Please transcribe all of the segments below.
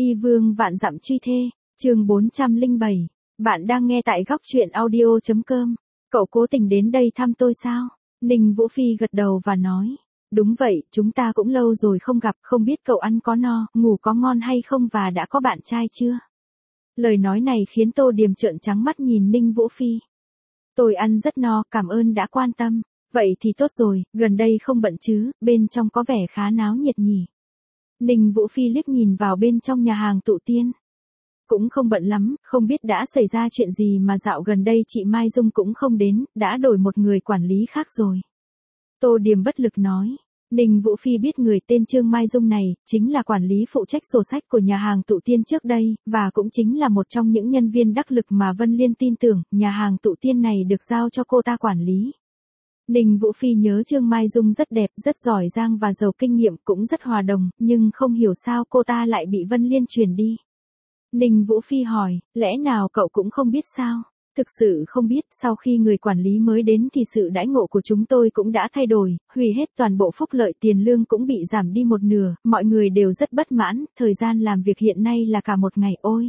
Y vương vạn dặm truy thê, chương 407. Bạn đang nghe tại góc truyện audio.com. Cậu cố tình đến đây thăm tôi sao? Ninh Vũ Phi gật đầu và nói. Đúng vậy, chúng ta cũng lâu rồi không gặp, không biết cậu ăn có no, ngủ có ngon hay không và đã có bạn trai chưa? Lời nói này khiến Tô Điềm trợn trắng mắt nhìn Ninh Vũ Phi. Tôi ăn rất no, cảm ơn đã quan tâm. Vậy thì tốt rồi, gần đây không bận chứ, bên trong có vẻ khá náo nhiệt nhỉ. Ninh Vũ Phi liếc nhìn vào bên trong nhà hàng Tụ Tiên. Cũng không bận lắm, không biết đã xảy ra chuyện gì mà dạo gần đây chị Mai Dung cũng không đến, đã đổi một người quản lý khác rồi. Tô Điềm bất lực nói. Ninh Vũ Phi biết người tên Trương Mai Dung này, chính là quản lý phụ trách sổ sách của nhà hàng Tụ Tiên trước đây, và cũng chính là một trong những nhân viên đắc lực mà Vân Liên tin tưởng, nhà hàng Tụ Tiên này được giao cho cô ta quản lý. Ninh Vũ Phi nhớ Trương Mai Dung rất đẹp, rất giỏi giang và giàu kinh nghiệm, cũng rất hòa đồng, nhưng không hiểu sao cô ta lại bị Vân Liên chuyển đi. Ninh Vũ Phi hỏi, lẽ nào cậu cũng không biết sao? Thực sự không biết, sau khi người quản lý mới đến thì sự đãi ngộ của chúng tôi cũng đã thay đổi, hủy hết toàn bộ phúc lợi, tiền lương cũng bị giảm đi một nửa, mọi người đều rất bất mãn, thời gian làm việc hiện nay là cả một ngày ôi.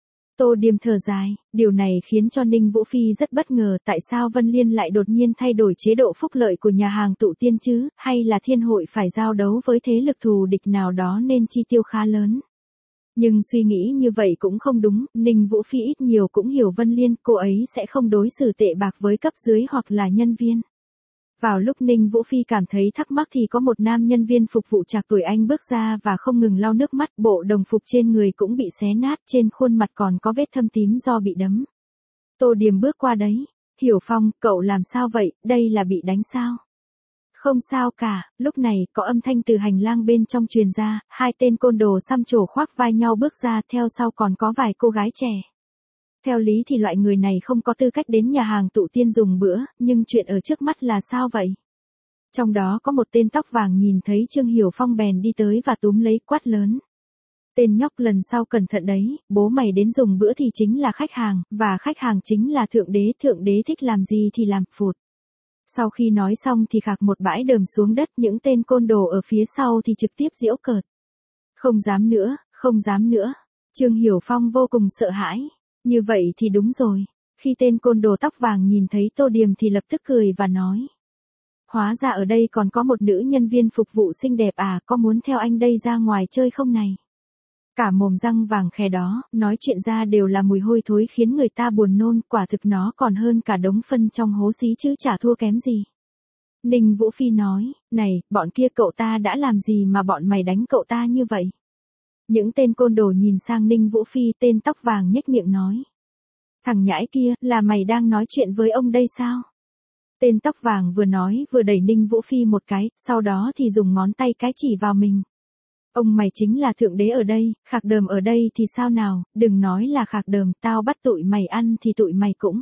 Tô Điềm thở dài, điều này khiến cho Ninh Vũ Phi rất bất ngờ, tại sao Vân Liên lại đột nhiên thay đổi chế độ phúc lợi của nhà hàng Tụ Tiên chứ, hay là thiên hội phải giao đấu với thế lực thù địch nào đó nên chi tiêu khá lớn. Nhưng suy nghĩ như vậy cũng không đúng, Ninh Vũ Phi ít nhiều cũng hiểu Vân Liên, cô ấy sẽ không đối xử tệ bạc với cấp dưới hoặc là nhân viên. Vào lúc Ninh Vũ Phi cảm thấy thắc mắc thì có một nam nhân viên phục vụ trạc tuổi anh bước ra và không ngừng lau nước mắt, bộ đồng phục trên người cũng bị xé nát, trên khuôn mặt còn có vết thâm tím do bị đấm. Tô Điềm bước qua đấy. Hiểu Phong, cậu làm sao vậy, đây là bị đánh sao? Không sao cả, lúc này có âm thanh từ hành lang bên trong truyền ra, hai tên côn đồ xăm trổ khoác vai nhau bước ra, theo sau còn có vài cô gái trẻ. Theo lý thì loại người này không có tư cách đến nhà hàng Tụ Tiên dùng bữa, nhưng chuyện ở trước mắt là sao vậy? Trong đó có một tên tóc vàng nhìn thấy Trương Hiểu Phong bèn đi tới và túm lấy, quát lớn. Tên nhóc, lần sau cẩn thận đấy, bố mày đến dùng bữa thì chính là khách hàng, và khách hàng chính là thượng đế thích làm gì thì làm, phụt. Sau khi nói xong thì khạc một bãi đờm xuống đất, những tên côn đồ ở phía sau thì trực tiếp giễu cợt. Không dám nữa, không dám nữa. Trương Hiểu Phong vô cùng sợ hãi. Như vậy thì đúng rồi. Khi tên côn đồ tóc vàng nhìn thấy Tô Điềm thì lập tức cười và nói. Hóa ra ở đây còn có một nữ nhân viên phục vụ xinh đẹp à, có muốn theo anh đây ra ngoài chơi không này? Cả mồm răng vàng khè đó, nói chuyện ra đều là mùi hôi thối khiến người ta buồn nôn, quả thực nó còn hơn cả đống phân trong hố xí chứ chả thua kém gì. Ninh Vũ Phi nói, này, bọn kia cậu ta đã làm gì mà bọn mày đánh cậu ta như vậy? Những tên côn đồ nhìn sang Ninh Vũ Phi, tên tóc vàng nhếch miệng nói. Thằng nhãi kia, là mày đang nói chuyện với ông đây sao? Tên tóc vàng vừa nói vừa đẩy Ninh Vũ Phi một cái, sau đó thì dùng ngón tay cái chỉ vào mình. Ông mày chính là thượng đế ở đây, khạc đờm ở đây thì sao nào, đừng nói là khạc đờm, tao bắt tụi mày ăn thì tụi mày cũng.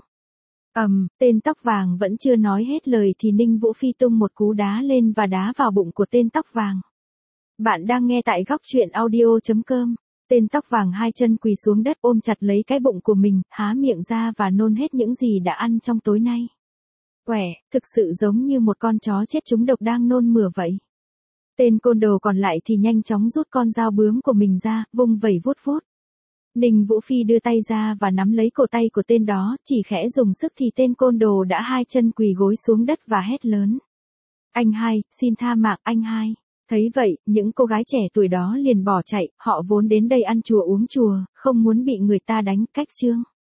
Tên tóc vàng vẫn chưa nói hết lời thì Ninh Vũ Phi tung một cú đá lên và đá vào bụng của tên tóc vàng. Bạn đang nghe tại góc truyện audio.com. Tên tóc vàng hai chân quỳ xuống đất ôm chặt lấy cái bụng của mình, há miệng ra và nôn hết những gì đã ăn trong tối nay. Quẻ, thực sự giống như một con chó chết trúng độc đang nôn mửa vậy. Tên côn đồ còn lại thì nhanh chóng rút con dao bướm của mình ra, vung vẩy vút vút. Ninh Vũ Phi đưa tay ra và nắm lấy cổ tay của tên đó, chỉ khẽ dùng sức thì tên côn đồ đã hai chân quỳ gối xuống đất và hét lớn. Anh hai, xin tha mạng anh hai. Thấy vậy, những cô gái trẻ tuổi đó liền bỏ chạy, họ vốn đến đây ăn chùa uống chùa, không muốn bị người ta đánh, cách chương.